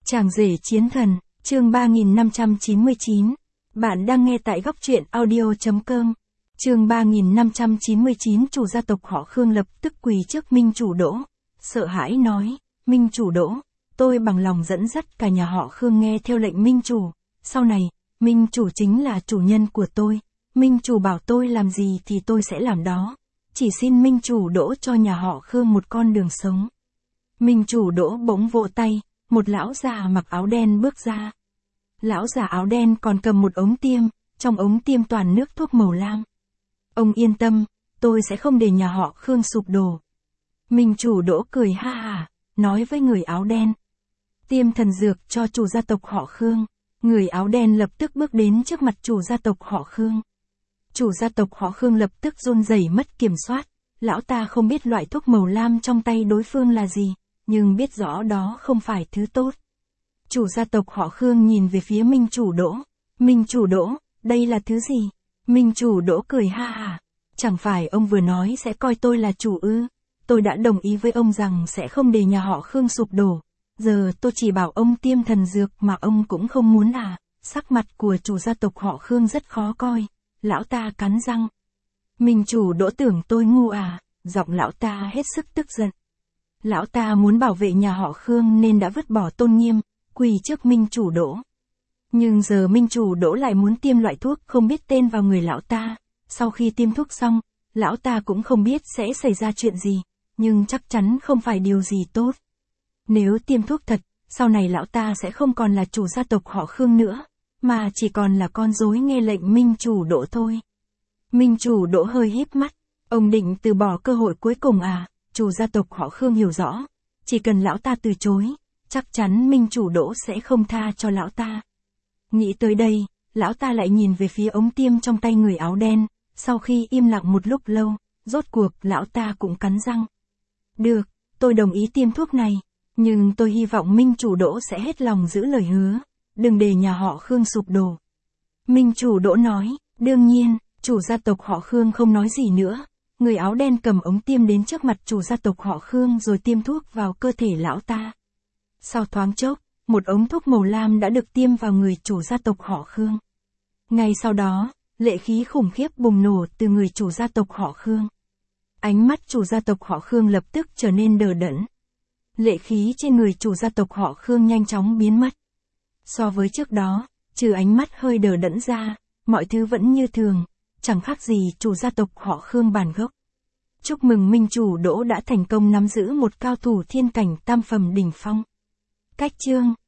Chàng rể chiến thần, chương 3599. Bạn đang nghe tại góc truyện audio.com. Chương 3599. Chủ gia tộc họ Khương lập tức quỳ trước Minh chủ Đỗ. Sợ hãi nói, Minh chủ Đỗ, tôi bằng lòng dẫn dắt cả nhà họ Khương nghe theo lệnh Minh chủ. Sau này, Minh chủ chính là chủ nhân của tôi. Minh chủ bảo tôi làm gì thì tôi sẽ làm đó. Chỉ xin Minh chủ Đỗ cho nhà họ Khương một con đường sống. Minh chủ Đỗ bỗng vỗ tay, một lão già mặc áo đen bước ra. Lão già áo đen còn cầm một ống tiêm, trong ống tiêm toàn nước thuốc màu lam. Ông yên tâm, tôi sẽ không để nhà họ Khương sụp đổ. Minh chủ Đỗ cười ha hả, nói với người áo đen. Tiêm thần dược cho chủ gia tộc họ Khương. Người áo đen lập tức bước đến trước mặt chủ gia tộc họ Khương. Chủ gia tộc họ Khương lập tức run rẩy mất kiểm soát. Lão ta không biết loại thuốc màu lam trong tay đối phương là gì, nhưng biết rõ đó không phải thứ tốt. Chủ gia tộc họ Khương nhìn về phía Minh chủ Đỗ. Minh chủ Đỗ, đây là thứ gì? Minh chủ Đỗ cười ha hả. Chẳng phải ông vừa nói sẽ coi tôi là chủ ư? Tôi đã đồng ý với ông rằng sẽ không để nhà họ Khương sụp đổ. Giờ tôi chỉ bảo ông tiêm thần dược mà ông cũng không muốn à? Sắc mặt của chủ gia tộc họ Khương rất khó coi. Lão ta cắn răng. Minh chủ Đỗ tưởng tôi ngu à? Giọng lão ta hết sức tức giận. Lão ta muốn bảo vệ nhà họ Khương nên đã vứt bỏ tôn nghiêm, quỳ trước Minh chủ Đỗ. Nhưng giờ Minh chủ Đỗ lại muốn tiêm loại thuốc không biết tên vào người lão ta. Sau khi tiêm thuốc xong, lão ta cũng không biết sẽ xảy ra chuyện gì, nhưng chắc chắn không phải điều gì tốt. Nếu tiêm thuốc thật, sau này lão ta sẽ không còn là chủ gia tộc họ Khương nữa, mà chỉ còn là con rối nghe lệnh Minh chủ Đỗ thôi. Minh chủ Đỗ hơi híp mắt, ông định từ bỏ cơ hội cuối cùng à? Chủ gia tộc họ Khương hiểu rõ, chỉ cần lão ta từ chối, chắc chắn Minh chủ Đỗ sẽ không tha cho lão ta. Nghĩ tới đây, lão ta lại nhìn về phía ống tiêm trong tay người áo đen, sau khi im lặng một lúc lâu, rốt cuộc lão ta cũng cắn răng. Được, tôi đồng ý tiêm thuốc này, nhưng tôi hy vọng Minh chủ Đỗ sẽ hết lòng giữ lời hứa, đừng để nhà họ Khương sụp đổ. Minh chủ Đỗ nói, đương nhiên, chủ gia tộc họ Khương không nói gì nữa. Người áo đen cầm ống tiêm đến trước mặt chủ gia tộc họ Khương rồi tiêm thuốc vào cơ thể lão ta. Sau thoáng chốc, một ống thuốc màu lam đã được tiêm vào người chủ gia tộc họ Khương. Ngay sau đó, lệ khí khủng khiếp bùng nổ từ người chủ gia tộc họ Khương. Ánh mắt chủ gia tộc họ Khương lập tức trở nên đờ đẫn. Lệ khí trên người chủ gia tộc họ Khương nhanh chóng biến mất. So với trước đó, trừ ánh mắt hơi đờ đẫn ra, mọi thứ vẫn như thường. Chẳng khác gì chủ gia tộc họ Khương bản gốc. Chúc mừng Minh chủ Đỗ đã thành công nắm giữ một cao thủ thiên cảnh tam phẩm đỉnh phong. Cách chương